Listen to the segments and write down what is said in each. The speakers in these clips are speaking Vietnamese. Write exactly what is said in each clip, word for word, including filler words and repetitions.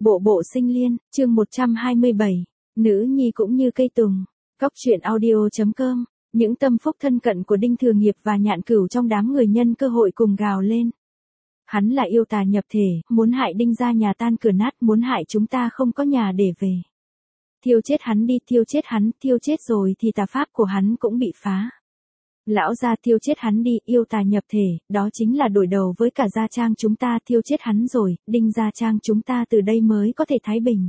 Bộ bộ sinh liên, chương một trăm hai mươi bảy, nữ nhi cũng như cây tùng. Góc truyện audio chấm com, những tâm phúc thân cận của Đinh Thừa Nghiệp và Nhạn Cửu trong đám người nhân cơ hội cùng gào lên. Hắn là yêu tà nhập thể, muốn hại Đinh gia nhà tan cửa nát, muốn hại chúng ta không có nhà để về. Thiêu chết hắn đi, thiêu chết hắn, thiêu chết rồi thì tà pháp của hắn cũng bị phá. Lão gia thiêu chết hắn đi, yêu tà nhập thể, đó chính là đổi đầu với cả gia trang chúng ta, thiêu chết hắn rồi, Đinh gia trang chúng ta từ đây mới có thể thái bình.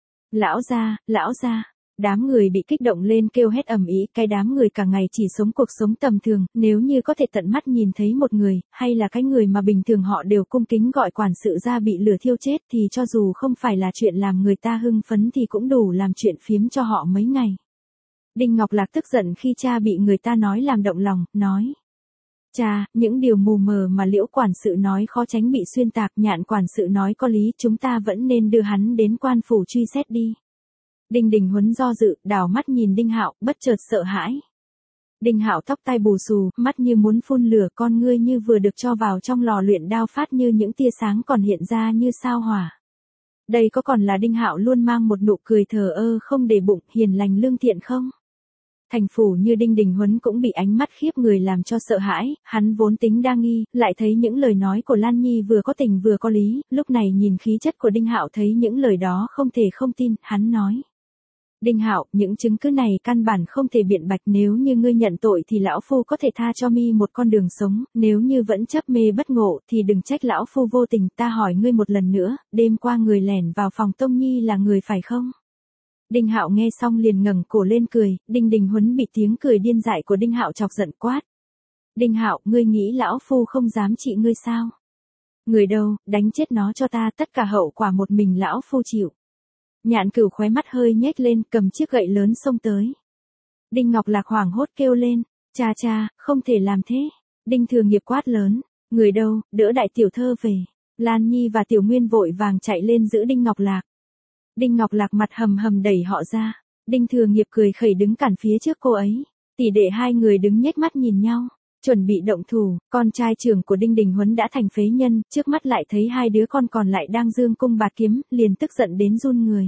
Lão gia, lão gia, đám người bị kích động lên kêu hét ầm ĩ, cái đám người cả ngày chỉ sống cuộc sống tầm thường, nếu như có thể tận mắt nhìn thấy một người, hay là cái người mà bình thường họ đều cung kính gọi quản sự ra bị lửa thiêu chết thì cho dù không phải là chuyện làm người ta hưng phấn thì cũng đủ làm chuyện phiếm cho họ mấy ngày. Đinh Ngọc Lạc tức giận khi cha bị người ta nói làm động lòng, nói. Cha, những điều mù mờ mà Liễu quản sự nói khó tránh bị xuyên tạc, Nhạn quản sự nói có lý, chúng ta vẫn nên đưa hắn đến quan phủ truy xét đi. Đinh Đình Huấn do dự, đảo mắt nhìn Đinh Hạo, bất chợt sợ hãi. Đinh Hạo tóc tai bù xù, mắt như muốn phun lửa, con ngươi như vừa được cho vào trong lò luyện đao phát như những tia sáng còn hiện ra như sao hỏa. Đây có còn là Đinh Hạo luôn mang một nụ cười thờ ơ không để bụng, hiền lành lương thiện không? Thành phủ như Đinh Đình Huấn cũng bị ánh mắt khiếp người làm cho sợ hãi, hắn vốn tính đa nghi, lại thấy những lời nói của Lan Nhi vừa có tình vừa có lý, lúc này nhìn khí chất của Đinh Hạo thấy những lời đó không thể không tin, hắn nói. Đinh Hạo, những chứng cứ này căn bản không thể biện bạch, nếu như ngươi nhận tội thì lão phu có thể tha cho mi một con đường sống, nếu như vẫn chấp mê bất ngộ thì đừng trách lão phu vô tình, ta hỏi ngươi một lần nữa, đêm qua người lẻn vào phòng Tông Nhi là người phải không? Đinh Hạo nghe xong liền ngẩng cổ lên cười, Đinh Đình Huấn bị tiếng cười điên dại của Đinh Hạo chọc giận quát. Đinh Hạo, ngươi nghĩ lão phu không dám trị ngươi sao? Người đâu, đánh chết nó cho ta, tất cả hậu quả một mình lão phu chịu. Nhạn Cửu khóe mắt hơi nhếch lên, cầm chiếc gậy lớn xông tới. Đinh Ngọc Lạc hoảng hốt kêu lên, cha cha, không thể làm thế. Đinh Thừa Nghiệp quát lớn, người đâu, đỡ đại tiểu thơ về. Lan Nhi và Tiểu Nguyên vội vàng chạy lên giữ Đinh Ngọc Lạc. Đinh Ngọc Lạc mặt hầm hầm đẩy họ ra. Đinh Thừa Nghiệp cười khẩy đứng cản phía trước cô ấy. Tỷ đệ hai người đứng nhếch mắt nhìn nhau, chuẩn bị động thủ. Con trai trưởng của Đinh Đình Huấn đã thành phế nhân, trước mắt lại thấy hai đứa con còn lại đang giương cung bạt kiếm, liền tức giận đến run người.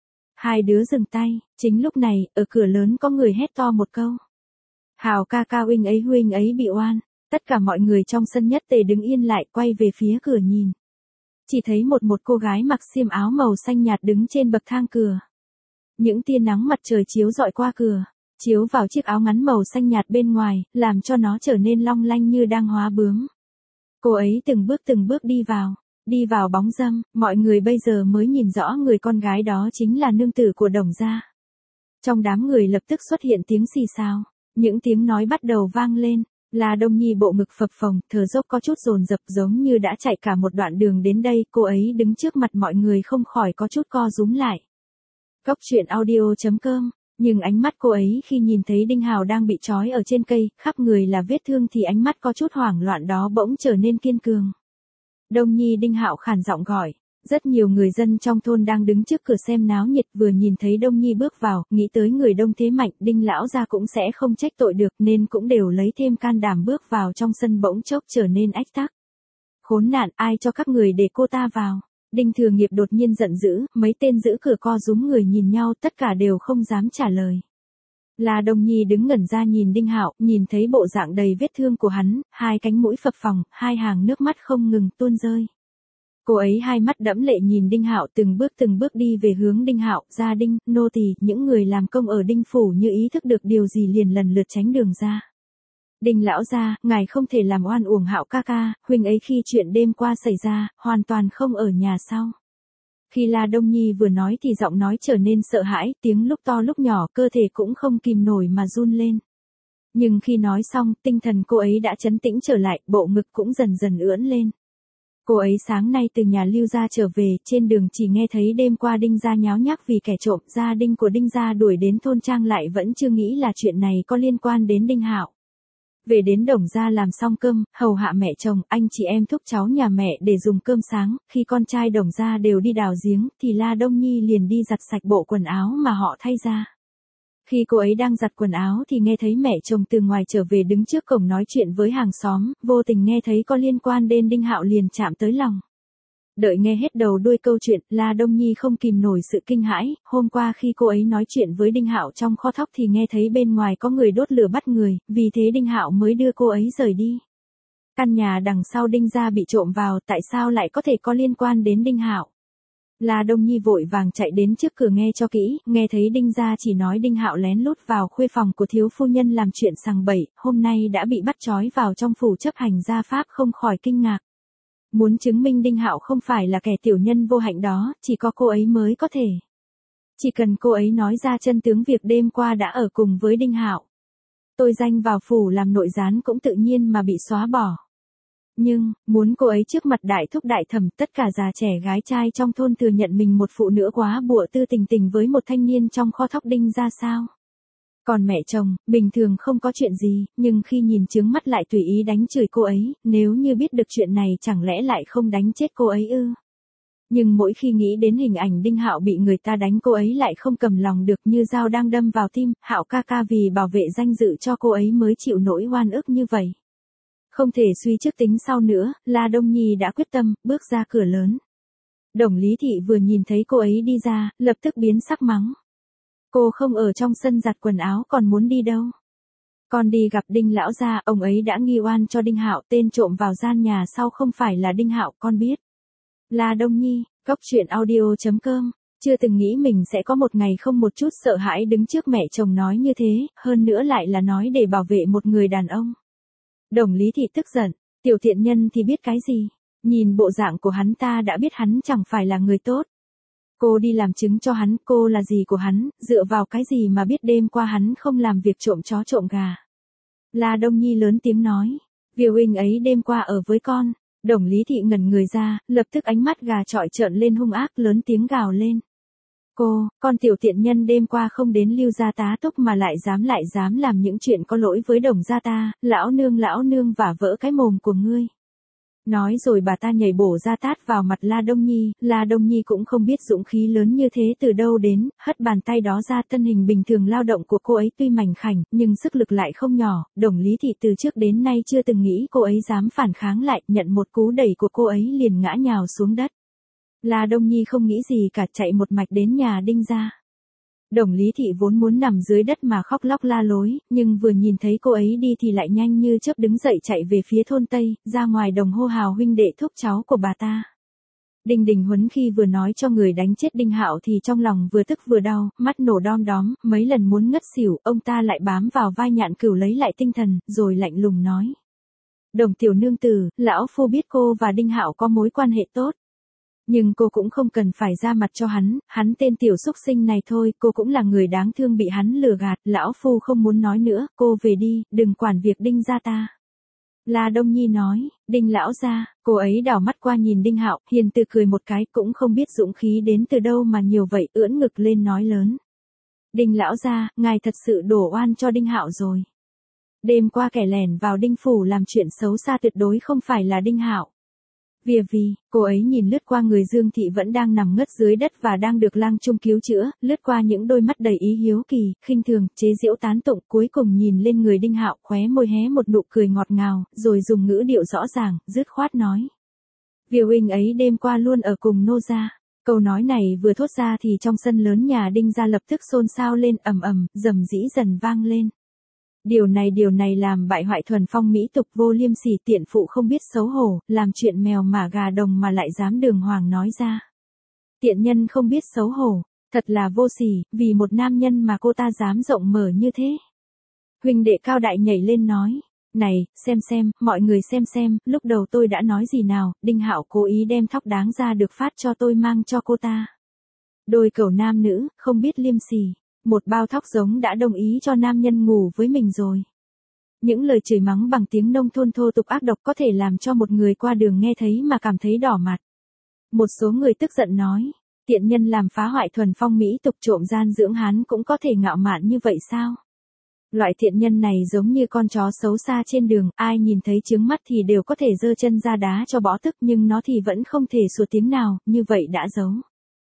Hai đứa dừng tay, chính lúc này, ở cửa lớn có người hét to một câu. Hào ca ca huynh ấy huynh ấy bị oan. Tất cả mọi người trong sân nhất tề đứng yên lại, quay về phía cửa nhìn. Chỉ thấy một một cô gái mặc xiêm áo màu xanh nhạt đứng trên bậc thang cửa. Những tia nắng mặt trời chiếu rọi qua cửa, chiếu vào chiếc áo ngắn màu xanh nhạt bên ngoài, làm cho nó trở nên long lanh như đang hóa bướm. Cô ấy từng bước từng bước đi vào, đi vào bóng râm, mọi người bây giờ mới nhìn rõ người con gái đó chính là nương tử của Đồng gia. Trong đám người lập tức xuất hiện tiếng xì xào, những tiếng nói bắt đầu vang lên. La Đông Nhi bộ ngực phập phồng, thở dốc có chút dồn dập giống như đã chạy cả một đoạn đường đến đây, cô ấy đứng trước mặt mọi người không khỏi có chút co rúm lại. Góc truyện audio chấm com, nhưng ánh mắt cô ấy khi nhìn thấy Đinh Hào đang bị trói ở trên cây, khắp người là vết thương thì ánh mắt có chút hoảng loạn đó bỗng trở nên kiên cường. Đông Nhi, Đinh Hạo khàn giọng gọi. Rất nhiều người dân trong thôn đang đứng trước cửa xem náo nhiệt, vừa nhìn thấy Đông Nhi bước vào, nghĩ tới người đông thế mạnh, Đinh lão gia cũng sẽ không trách tội được nên cũng đều lấy thêm can đảm bước vào trong sân, bỗng chốc trở nên ách tắc. Khốn nạn, ai cho các người để cô ta vào? Đinh Thừa Nghiệp đột nhiên giận dữ, mấy tên giữ cửa co rúm người nhìn nhau, tất cả đều không dám trả lời. La Đông Nhi đứng ngẩn ra nhìn Đinh Hạo, nhìn thấy bộ dạng đầy vết thương của hắn, hai cánh mũi phập phồng, hai hàng nước mắt không ngừng tuôn rơi. Cô ấy hai mắt đẫm lệ nhìn Đinh Hạo, từng bước từng bước đi về hướng Đinh Hạo. Gia Đinh, nô tỳ, những người làm công ở Đinh phủ như ý thức được điều gì liền lần lượt tránh đường ra. Đinh lão gia, ngài không thể làm oan uổng Hạo ca ca, huynh ấy khi chuyện đêm qua xảy ra, hoàn toàn không ở nhà sao? Khi La Đông Nhi vừa nói thì giọng nói trở nên sợ hãi, tiếng lúc to lúc nhỏ, cơ thể cũng không kìm nổi mà run lên. Nhưng khi nói xong, tinh thần cô ấy đã trấn tĩnh trở lại, bộ ngực cũng dần dần ưỡn lên. Cô ấy sáng nay từ nhà Lưu gia trở về, trên đường chỉ nghe thấy đêm qua Đinh gia nháo nhác vì kẻ trộm, gia đình của Đinh gia đuổi đến thôn trang lại vẫn chưa nghĩ là chuyện này có liên quan đến Đinh Hạo. Về đến Đồng gia làm xong cơm, hầu hạ mẹ chồng, anh chị em thúc cháu nhà mẹ để dùng cơm sáng, khi con trai Đồng gia đều đi đào giếng, thì La Đông Nhi liền đi giặt sạch bộ quần áo mà họ thay ra. Khi cô ấy đang giặt quần áo thì nghe thấy mẹ chồng từ ngoài trở về đứng trước cổng nói chuyện với hàng xóm, vô tình nghe thấy có liên quan đến Đinh Hạo liền chạm tới lòng. Đợi nghe hết đầu đuôi câu chuyện, La Đông Nhi không kìm nổi sự kinh hãi, hôm qua khi cô ấy nói chuyện với Đinh Hạo trong kho thóc thì nghe thấy bên ngoài có người đốt lửa bắt người, vì thế Đinh Hạo mới đưa cô ấy rời đi. Căn nhà đằng sau Đinh gia bị trộm vào, tại sao lại có thể có liên quan đến Đinh Hạo? La Đông Nhi vội vàng chạy đến trước cửa nghe cho kỹ, nghe thấy Đinh gia chỉ nói Đinh Hạo lén lút vào khuê phòng của thiếu phu nhân làm chuyện sằng bậy, hôm nay đã bị bắt trói vào trong phủ chấp hành gia pháp, không khỏi kinh ngạc. Muốn chứng minh Đinh Hạo không phải là kẻ tiểu nhân vô hạnh đó, chỉ có cô ấy mới có thể. Chỉ cần cô ấy nói ra chân tướng việc đêm qua đã ở cùng với Đinh Hạo, tôi danh vào phủ làm nội gián cũng tự nhiên mà bị xóa bỏ. Nhưng, muốn cô ấy trước mặt đại thúc đại thẩm, tất cả già trẻ gái trai trong thôn thừa nhận mình một phụ nữ quá bụa tư tình tình với một thanh niên trong kho thóc Đinh ra sao? Còn mẹ chồng, bình thường không có chuyện gì, nhưng khi nhìn trướng mắt lại tùy ý đánh chửi cô ấy, nếu như biết được chuyện này chẳng lẽ lại không đánh chết cô ấy ư? Nhưng mỗi khi nghĩ đến hình ảnh Đinh Hạo bị người ta đánh, cô ấy lại không cầm lòng được, như dao đang đâm vào tim. Hạo ca ca vì bảo vệ danh dự cho cô ấy mới chịu nỗi oan ức như vậy. Không thể suy trước tính sau nữa, La Đông Nhi đã quyết tâm, bước ra cửa lớn. Đồng Lý Thị vừa nhìn thấy cô ấy đi ra, lập tức biến sắc mắng. Cô không ở trong sân giặt quần áo còn muốn đi đâu? Con đi gặp Đinh lão gia, ông ấy đã nghi oan cho Đinh Hạo, tên trộm vào gian nhà sau không phải là Đinh Hạo, con biết. La Đông Nhi, Cốc Truyện Audio chấm com, chưa từng nghĩ mình sẽ có một ngày không một chút sợ hãi đứng trước mẹ chồng nói như thế, hơn nữa lại là nói để bảo vệ một người đàn ông. Đồng Lý Thị tức giận, tiểu thiện nhân thì biết cái gì, nhìn bộ dạng của hắn ta đã biết hắn chẳng phải là người tốt. Cô đi làm chứng cho hắn, cô là gì của hắn, dựa vào cái gì mà biết đêm qua hắn không làm việc trộm chó trộm gà. La Đông Nhi lớn tiếng nói, Viu huynh ấy đêm qua ở với con. Đồng Lý Thị ngẩn người ra, lập tức ánh mắt gà trọi trợn lên hung ác, lớn tiếng gào lên. Cô, con tiểu tiện nhân đêm qua không đến Lưu gia tá túc mà lại dám lại dám làm những chuyện có lỗi với Đồng gia ta, lão nương lão nương vả vỡ cái mồm của ngươi. Nói rồi bà ta nhảy bổ ra tát vào mặt La Đông Nhi, La Đông Nhi cũng không biết dũng khí lớn như thế từ đâu đến, hất bàn tay đó ra. Thân hình bình thường lao động của cô ấy tuy mảnh khảnh, nhưng sức lực lại không nhỏ. Đồng Lý Thị từ trước đến nay chưa từng nghĩ cô ấy dám phản kháng lại, nhận một cú đẩy của cô ấy liền ngã nhào xuống đất. La Đông Nhi không nghĩ gì cả, chạy một mạch đến nhà Đinh gia. Đồng Lý Thị vốn muốn nằm dưới đất mà khóc lóc la lối, nhưng vừa nhìn thấy cô ấy đi thì lại nhanh như chớp đứng dậy chạy về phía thôn Tây, ra ngoài đồng hô hào huynh đệ thúc cháu của bà ta. Đinh Đình Huấn khi vừa nói cho người đánh chết Đinh Hạo thì trong lòng vừa tức vừa đau, mắt nổ đom đóm, mấy lần muốn ngất xỉu, ông ta lại bám vào vai Nhạn Cửu lấy lại tinh thần, rồi lạnh lùng nói. Đồng tiểu nương tử, lão phu biết cô và Đinh Hạo có mối quan hệ tốt. Nhưng cô cũng không cần phải ra mặt cho hắn, hắn tên tiểu xúc sinh này thôi, cô cũng là người đáng thương bị hắn lừa gạt, lão phu không muốn nói nữa, cô về đi, đừng quản việc Đinh gia ta. La Đông Nhi nói, Đinh lão gia, cô ấy đảo mắt qua nhìn Đinh Hạo, hiền từ cười một cái, cũng không biết dũng khí đến từ đâu mà nhiều vậy, ưỡn ngực lên nói lớn. Đinh lão gia, ngài thật sự đổ oan cho Đinh Hạo rồi. Đêm qua kẻ lẻn vào Đinh phủ làm chuyện xấu xa tuyệt đối không phải là Đinh Hạo. Vì vì, cô ấy nhìn lướt qua người Dương Thị vẫn đang nằm ngất dưới đất và đang được lang trung cứu chữa, lướt qua những đôi mắt đầy ý hiếu kỳ, khinh thường, chế giễu tán tụng, cuối cùng nhìn lên người Đinh Hạo, khóe môi hé một nụ cười ngọt ngào, rồi dùng ngữ điệu rõ ràng, dứt khoát nói. Viu huynh ấy đêm qua luôn ở cùng nô gia. Câu nói này vừa thốt ra thì trong sân lớn nhà Đinh gia lập tức xôn xao lên, ầm ầm, rầm rĩ dần vang lên. Điều này điều này làm bại hoại thuần phong mỹ tục, vô liêm sỉ, tiện phụ không biết xấu hổ, làm chuyện mèo mả gà đồng mà lại dám đường hoàng nói ra. Tiện nhân không biết xấu hổ, thật là vô sỉ, vì một nam nhân mà cô ta dám rộng mở như thế. Huynh đệ Cao Đại nhảy lên nói, này, xem xem, mọi người xem xem, lúc đầu tôi đã nói gì nào, Đinh Hạo cố ý đem thóc đáng ra được phát cho tôi mang cho cô ta. Đôi cẩu nam nữ, không biết liêm sỉ. Một bao thóc giống đã đồng ý cho nam nhân ngủ với mình rồi. Những lời chửi mắng bằng tiếng nông thôn thô tục ác độc có thể làm cho một người qua đường nghe thấy mà cảm thấy đỏ mặt. Một số người tức giận nói, tiện nhân làm phá hoại thuần phong mỹ tục trộm gian dưỡng hán cũng có thể ngạo mạn như vậy sao? Loại thiện nhân này giống như con chó xấu xa trên đường, ai nhìn thấy chướng mắt thì đều có thể giơ chân ra đá cho bỏ tức, nhưng nó thì vẫn không thể sủa tiếng nào, như vậy đã giấu.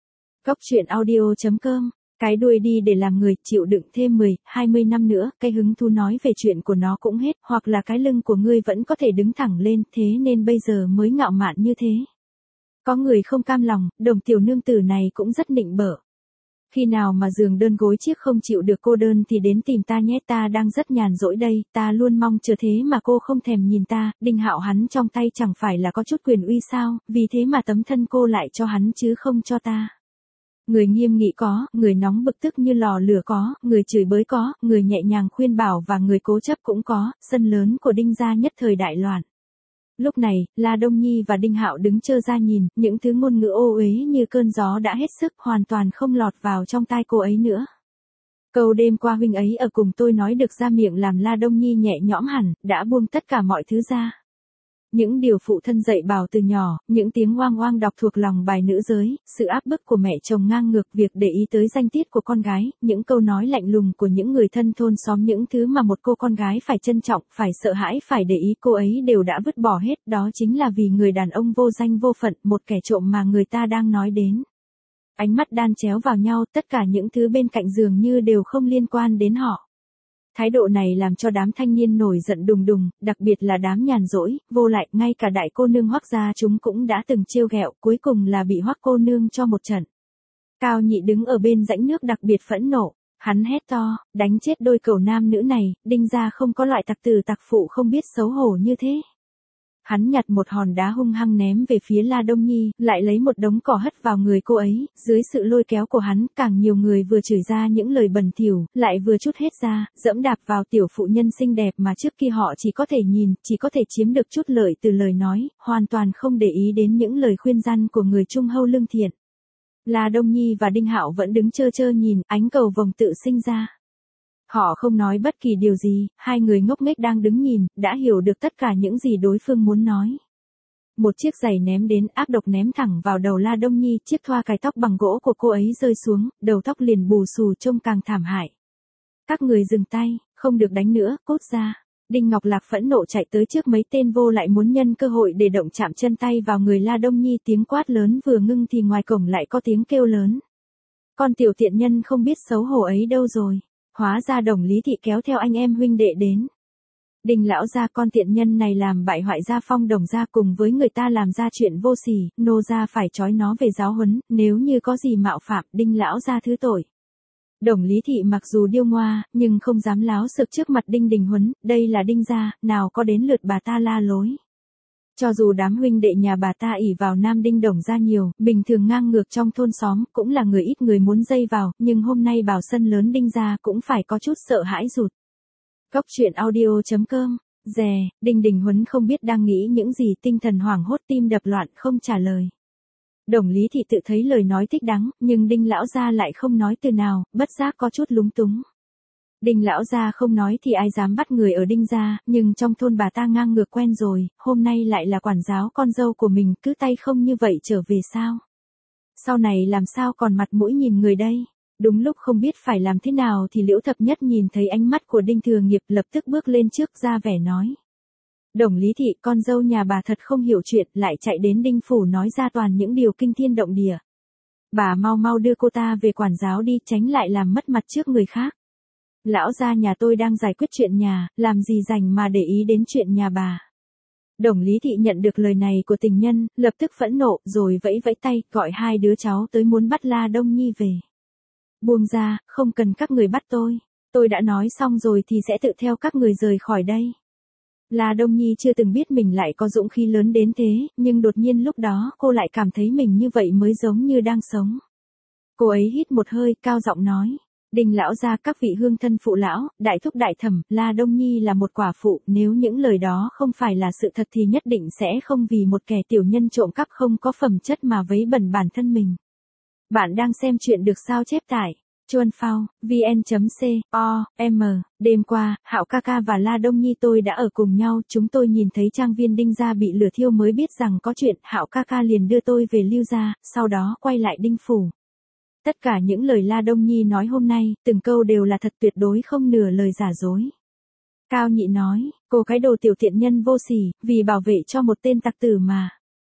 Cốc Truyện Audio chấm com. Cái đuôi đi để làm người, chịu đựng thêm mười, hai mươi năm nữa, cái hứng thú nói về chuyện của nó cũng hết, hoặc là cái lưng của ngươi vẫn có thể đứng thẳng lên, thế nên bây giờ mới ngạo mạn như thế. Có người không cam lòng, Đồng tiểu nương tử này cũng rất nịnh bợ. Khi nào mà giường đơn gối chiếc không chịu được cô đơn thì đến tìm ta nhé, ta đang rất nhàn rỗi đây, ta luôn mong chờ thế mà cô không thèm nhìn ta. Đinh Hạo hắn trong tay chẳng phải là có chút quyền uy sao, vì thế mà tấm thân cô lại cho hắn chứ không cho ta. Người nghiêm nghị có, người nóng bực tức như lò lửa có, người chửi bới có, người nhẹ nhàng khuyên bảo và người cố chấp cũng có, sân lớn của Đinh gia nhất thời đại loạn. Lúc này, La Đông Nhi và Đinh Hạo đứng trơ ra nhìn, những thứ ngôn ngữ ô uế như cơn gió đã hết sức, hoàn toàn không lọt vào trong tai cô ấy nữa. Câu đêm qua huynh ấy ở cùng tôi nói được ra miệng làm La Đông Nhi nhẹ nhõm hẳn, đã buông tất cả mọi thứ ra. Những điều phụ thân dạy bảo từ nhỏ, những tiếng oang oang đọc thuộc lòng bài nữ giới, sự áp bức của mẹ chồng ngang ngược, việc để ý tới danh tiết của con gái, những câu nói lạnh lùng của những người thân thôn xóm, những thứ mà một cô con gái phải trân trọng, phải sợ hãi, phải để ý, cô ấy đều đã vứt bỏ hết, đó chính là vì người đàn ông vô danh vô phận, một kẻ trộm mà người ta đang nói đến. Ánh mắt đan chéo vào nhau, tất cả những thứ bên cạnh dường như đều không liên quan đến họ. Thái độ này làm cho đám thanh niên nổi giận đùng đùng, đặc biệt là đám nhàn rỗi, vô lại, ngay cả đại cô nương Hoắc gia chúng cũng đã từng trêu ghẹo, cuối cùng là bị Hoắc cô nương cho một trận. Cao Nhị đứng ở bên rãnh nước đặc biệt phẫn nộ, hắn hét to, đánh chết đôi cẩu nam nữ này, Đinh gia không có loại tặc tử tặc phụ không biết xấu hổ như thế. Hắn nhặt một hòn đá hung hăng ném về phía La Đông Nhi, lại lấy một đống cỏ hất vào người cô ấy, dưới sự lôi kéo của hắn, càng nhiều người vừa chửi ra những lời bẩn thỉu, lại vừa trút hết ra, dẫm đạp vào tiểu phụ nhân xinh đẹp mà trước kia họ chỉ có thể nhìn, chỉ có thể chiếm được chút lợi từ lời nói, hoàn toàn không để ý đến những lời khuyên răn của người trung hâu lương thiện. La Đông Nhi và Đinh Hạo vẫn đứng trơ trơ nhìn, ánh cầu vồng tự sinh ra. Họ không nói bất kỳ điều gì, hai người ngốc nghếch đang đứng nhìn, đã hiểu được tất cả những gì đối phương muốn nói. Một chiếc giày ném đến, ác độc ném thẳng vào đầu La Đông Nhi, chiếc thoa cài tóc bằng gỗ của cô ấy rơi xuống, đầu tóc liền bù xù trông càng thảm hại. Các người dừng tay, không được đánh nữa, cút ra. Đinh Ngọc Lạc phẫn nộ chạy tới trước mấy tên vô lại muốn nhân cơ hội để động chạm chân tay vào người La Đông Nhi, tiếng quát lớn vừa ngưng thì ngoài cổng lại có tiếng kêu lớn. Con tiểu tiện nhân không biết xấu hổ ấy đâu rồi. Hóa ra Đồng Lý Thị kéo theo anh em huynh đệ đến. Đinh lão gia, con tiện nhân này làm bại hoại gia phong Đồng gia, cùng với người ta làm ra chuyện vô sỉ, nô gia phải trói nó về giáo huấn, nếu như có gì mạo phạm, Đinh lão gia thứ tội. Đồng Lý Thị mặc dù điêu ngoa, nhưng không dám láo xược trước mặt Đinh Đình Huấn, đây là Đinh gia, nào có đến lượt bà ta la lối. Cho dù đám huynh đệ nhà bà ta ỷ vào Nam Đinh Đồng gia nhiều, bình thường ngang ngược trong thôn xóm, cũng là người ít người muốn dây vào, nhưng hôm nay bảo sân lớn Đinh gia cũng phải có chút sợ hãi rụt. Cốc truyện audio chấm com, dè, Đinh Đình Huấn không biết đang nghĩ những gì, tinh thần hoảng hốt, tim đập loạn, không trả lời. Đồng Lý Thị tự thấy lời nói thích đáng, nhưng Đinh lão gia lại không nói từ nào, bất giác có chút lúng túng. Đinh lão gia không nói thì ai dám bắt người ở Đinh gia, nhưng trong thôn bà ta ngang ngược quen rồi, hôm nay lại là quản giáo con dâu của mình, cứ tay không như vậy trở về sao? Sau này làm sao còn mặt mũi nhìn người đây? Đúng lúc không biết phải làm thế nào thì Liễu Thập Nhất nhìn thấy ánh mắt của Đinh Thừa Nghiệp, lập tức bước lên trước ra vẻ nói. Đồng Lý Thị, con dâu nhà bà thật không hiểu chuyện, lại chạy đến Đinh phủ nói ra toàn những điều kinh thiên động địa. Bà mau mau đưa cô ta về quản giáo đi, tránh lại làm mất mặt trước người khác. Lão gia nhà tôi đang giải quyết chuyện nhà, làm gì rảnh mà để ý đến chuyện nhà bà. Đồng Lý Thị nhận được lời này của tình nhân, lập tức phẫn nộ, rồi vẫy vẫy tay, gọi hai đứa cháu tới muốn bắt La Đông Nhi về. Buông ra, không cần các người bắt tôi. Tôi đã nói xong rồi thì sẽ tự theo các người rời khỏi đây. La Đông Nhi chưa từng biết mình lại có dũng khí lớn đến thế, nhưng đột nhiên lúc đó cô lại cảm thấy mình như vậy mới giống như đang sống. Cô ấy hít một hơi, cao giọng nói. Đinh lão gia, các vị hương thân phụ lão, đại thúc đại thẩm, La Đông Nhi là một quả phụ, nếu những lời đó không phải là sự thật thì nhất định sẽ không vì một kẻ tiểu nhân trộm cắp không có phẩm chất mà vấy bẩn bản thân mình. Bạn đang xem chuyện được sao chép tại chuan phao vn chấm com. Đêm qua, Hạo ca ca và La Đông Nhi tôi đã ở cùng nhau, chúng tôi nhìn thấy trang viên Đinh gia bị lửa thiêu mới biết rằng có chuyện, Hạo ca ca liền đưa tôi về Lưu gia, sau đó quay lại Đinh phủ. Tất cả những lời La Đông Nhi nói hôm nay, từng câu đều là thật, tuyệt đối không nửa lời giả dối. Cao Nhị nói, cô cái đồ tiểu tiện nhân vô sỉ, vì bảo vệ cho một tên tặc tử mà.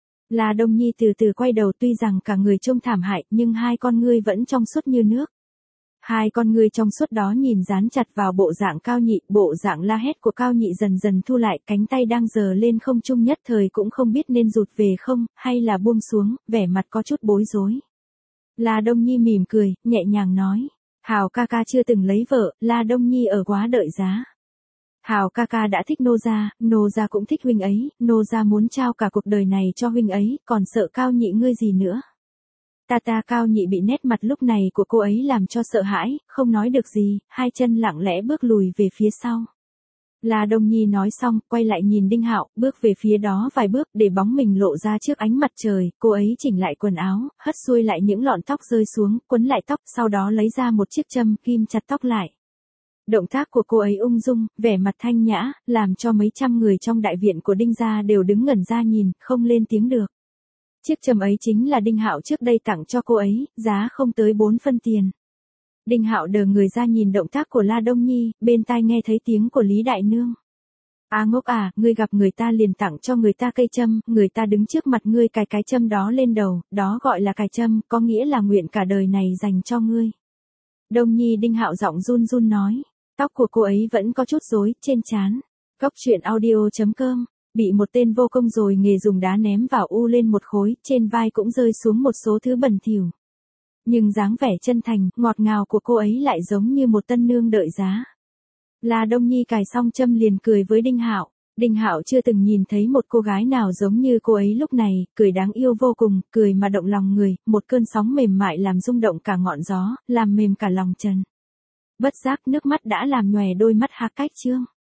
La Đông Nhi từ từ quay đầu, tuy rằng cả người trông thảm hại, nhưng hai con ngươi vẫn trong suốt như nước. Hai con ngươi trong suốt đó nhìn dán chặt vào bộ dạng Cao Nhị, bộ dạng la hét của Cao Nhị dần dần thu lại, cánh tay đang giơ lên không trung nhất thời cũng không biết nên rụt về không, hay là buông xuống, vẻ mặt có chút bối rối. La Đông Nhi mỉm cười, nhẹ nhàng nói, Hào ca ca chưa từng lấy vợ, La Đông Nhi ở quá đợi giá. Hào ca ca đã thích nô gia, nô gia cũng thích huynh ấy, nô gia muốn trao cả cuộc đời này cho huynh ấy, còn sợ Cao Nhị ngươi gì nữa. Ta ta Cao Nhị bị nét mặt lúc này của cô ấy làm cho sợ hãi, không nói được gì, hai chân lặng lẽ bước lùi về phía sau. La Đông Nhi nói xong, quay lại nhìn Đinh Hạo, bước về phía đó vài bước để bóng mình lộ ra trước ánh mặt trời, cô ấy chỉnh lại quần áo, hất xuôi lại những lọn tóc rơi xuống, quấn lại tóc, sau đó lấy ra một chiếc châm kim chặt tóc lại. Động tác của cô ấy ung dung, vẻ mặt thanh nhã, làm cho mấy trăm người trong đại viện của Đinh gia đều đứng ngẩn ra nhìn, không lên tiếng được. Chiếc châm ấy chính là Đinh Hạo trước đây tặng cho cô ấy, giá không tới bốn phân tiền. Đinh Hạo đờ người ra nhìn động tác của La Đông Nhi, bên tai nghe thấy tiếng của Lý Đại Nương. À ngốc à, ngươi gặp người ta liền tặng cho người ta cây châm, người ta đứng trước mặt ngươi cài cái châm đó lên đầu, đó gọi là cài châm, có nghĩa là nguyện cả đời này dành cho ngươi. Đông Nhi Đinh Hạo giọng run run nói, tóc của cô ấy vẫn có chút rối, trên trán. Góc truyện audio chấm com, bị một tên vô công rồi nghề dùng đá ném vào u lên một khối, trên vai cũng rơi xuống một số thứ bẩn thỉu. Nhưng dáng vẻ chân thành, ngọt ngào của cô ấy lại giống như một tân nương đợi giá. La Đông Nhi cài xong châm liền cười với Đinh Hạo. Đinh Hạo chưa từng nhìn thấy một cô gái nào giống như cô ấy lúc này, cười đáng yêu vô cùng, cười mà động lòng người, một cơn sóng mềm mại làm rung động cả ngọn gió, làm mềm cả lòng trần. Bất giác nước mắt đã làm nhòe đôi mắt Hạc Cách Trương.